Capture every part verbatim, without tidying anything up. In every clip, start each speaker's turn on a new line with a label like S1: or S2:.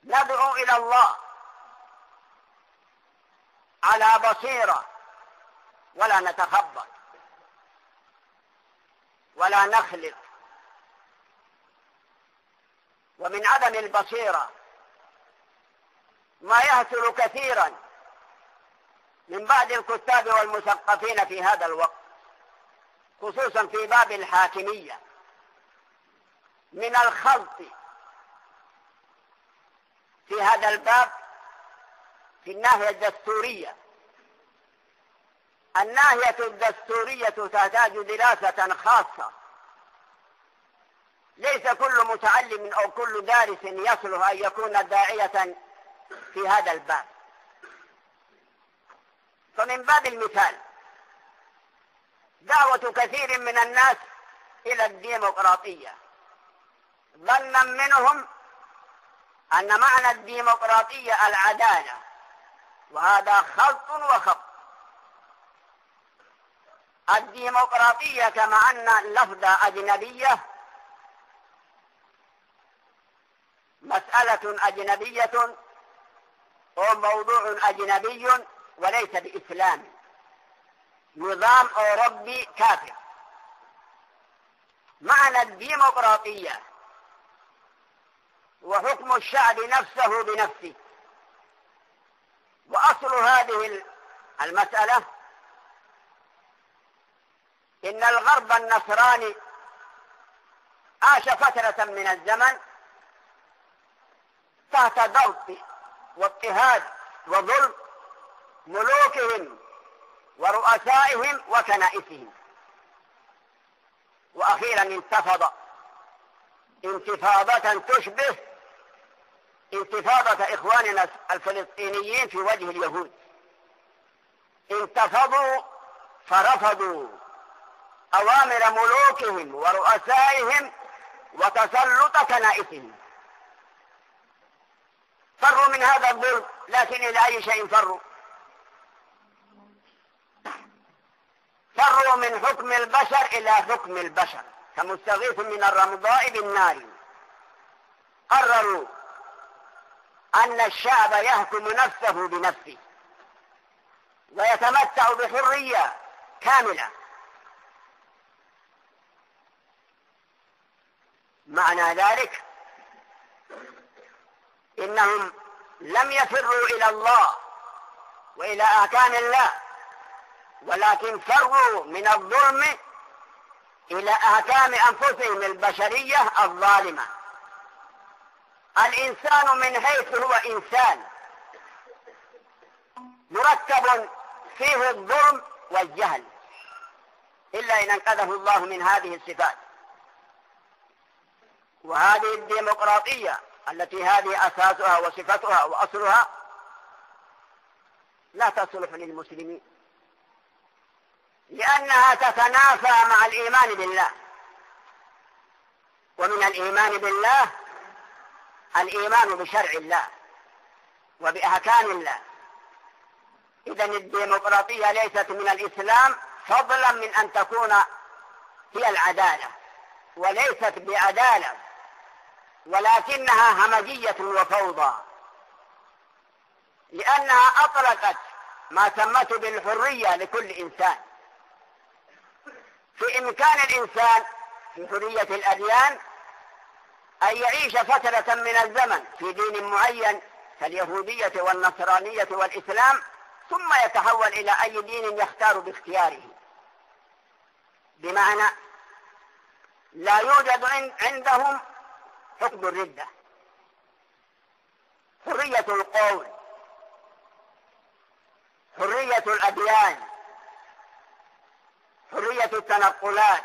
S1: ندعو إلى الله على بصيرة ولا نتخبط ولا نخلط. ومن عدم البصيرة ما يهتر كثيرا من بعض الكتاب والمثقفين في هذا الوقت، خصوصا في باب الحاكمية، من الخلط في هذا الباب في الناحية الدستورية. الناحية الدستورية تحتاج دراسة خاصة، ليس كل متعلم أو كل دارس يصلح أن يكون داعية في هذا الباب. فمن باب المثال دعوة كثير من الناس إلى الديمقراطية، ظنا منهم أن معنى الديمقراطية العدالة، وهذا خلط وخط. الديمقراطية كما أن اللفظ أجنبية، مسألة أجنبية أو موضوع أجنبي وليس بإسلامي، نظام أوروبي كافر. معنى الديمقراطية وحكم الشعب نفسه بنفسه. وأصل هذه المسألة إن الغرب النصراني عاش فترة من الزمن تحت ضغط واضطهاد وظلم ملوكهم ورؤسائهم وكنائسهم، وأخيرا انتفض انتفاضة تشبه انتفاضة إخواننا الفلسطينيين في وجه اليهود. انتفضوا فرفضوا أوامر ملوكهم ورؤسائهم وتسلط كنائسهم، فروا من هذا الظلم. لكن إلى أي شيء فروا؟ فروا من حكم البشر إلى حكم البشر، كمستغيث من الرمضاء بالنار. قرروا أن الشعب يحكم نفسه بنفسه ويتمتع بحرية كاملة. معنى ذلك إنهم لم يفروا إلى الله وإلى أحكام الله، ولكن فروا من الظلم إلى أحكام أنفسهم البشرية الظالمة. الإنسان من حيث هو إنسان مركب فيه الظلم والجهل، إلا إن انقذه الله من هذه الصفات. وهذه الديمقراطية التي هذه أساسها وصفتها وأصلها لا تصلح للمسلمين، لأنها تتنافى مع الإيمان بالله. ومن الإيمان بالله الإيمان بشرع الله وبأحكام الله. إذن الديمقراطية ليست من الإسلام، فضلا من أن تكون هي العدالة، وليست بعدالة، ولكنها همجية وفوضى، لأنها أطلقت ما سمته بالحرية لكل إنسان. في إمكان الإنسان في حرية الأديان أن يعيش فترة من الزمن في دين معين كاليهودية والنصرانية والإسلام، ثم يتحول إلى أي دين يختار باختياره. بمعنى لا يوجد عندهم حكم الردة، حرية القول، حرية الأديان، حرية التنقلات،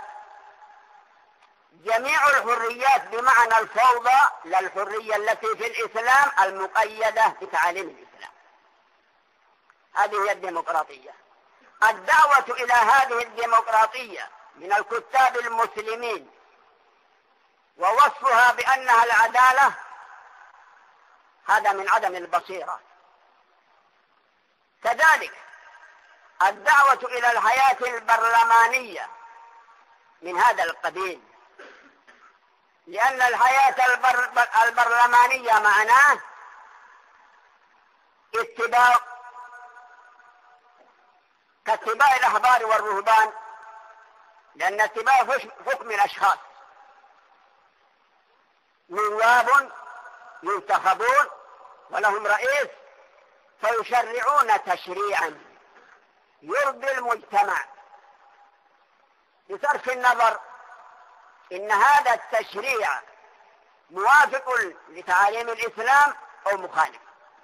S1: جميع الحريات بمعنى الفوضى، لا الحرية التي في الإسلام المقيدة بتعاليم الإسلام. هذه هي الديمقراطية. الدعوة إلى هذه الديمقراطية من الكتاب المسلمين ووصفها بأنها العدالة، هذا من عدم البصيرة. كذلك الدعوة إلى الحياة البرلمانية من هذا القبيل، لأن الحياة البر... البرلمانية معناه اتباع كاتباع الأحبار والرهبان، لأن اتباع حكم الأشخاص نواب ينتخبون ولهم رئيس فيشرعون تشريعا يرضي المجتمع بصرف النظر إن هذا التشريع موافق لتعاليم الإسلام أو مخالف.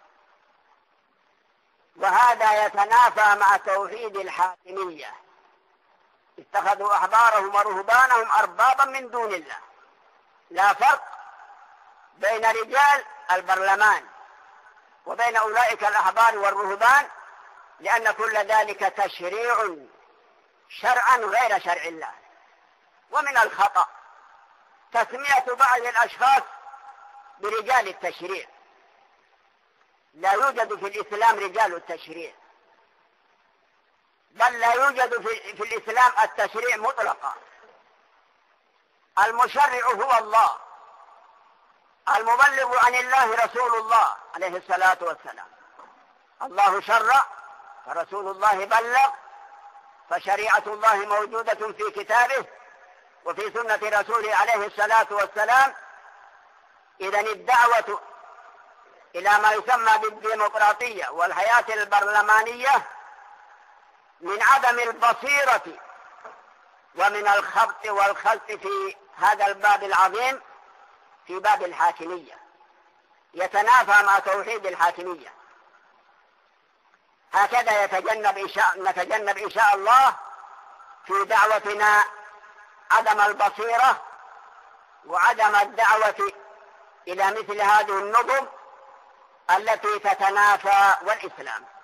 S1: وهذا يتنافى مع توحيد الحاكمية، اتخذوا أحبارهم ورهبانهم أربابا من دون الله. لا فرق بين رجال البرلمان وبين أولئك الأحبار والرهبان، لأن كل ذلك تشريع شرعا غير شرع الله. ومن الخطأ تسمية بعض الأشخاص برجال التشريع. لا يوجد في الإسلام رجال التشريع، بل لا يوجد في, في الإسلام التشريع مطلقا. المشرع هو الله، المبلغ عن الله رسول الله عليه الصلاة والسلام. الله شرع فرسول الله بلغ، فشريعة الله موجودة في كتابه وفي سنة رسوله عليه الصلاة والسلام. إذن الدعوة إلى ما يسمى بالديمقراطية والحياة البرلمانية من عدم البصيرة ومن الخبط والخلط في هذا الباب العظيم، في باب الحاكمية، يتنافى مع توحيد الحاكمية. هكذا يتجنب إن شاء نتجنب إن شاء الله في دعوتنا عدم البصيرة وعدم الدعوة إلى مثل هذه النظم التي تتنافى والإسلام.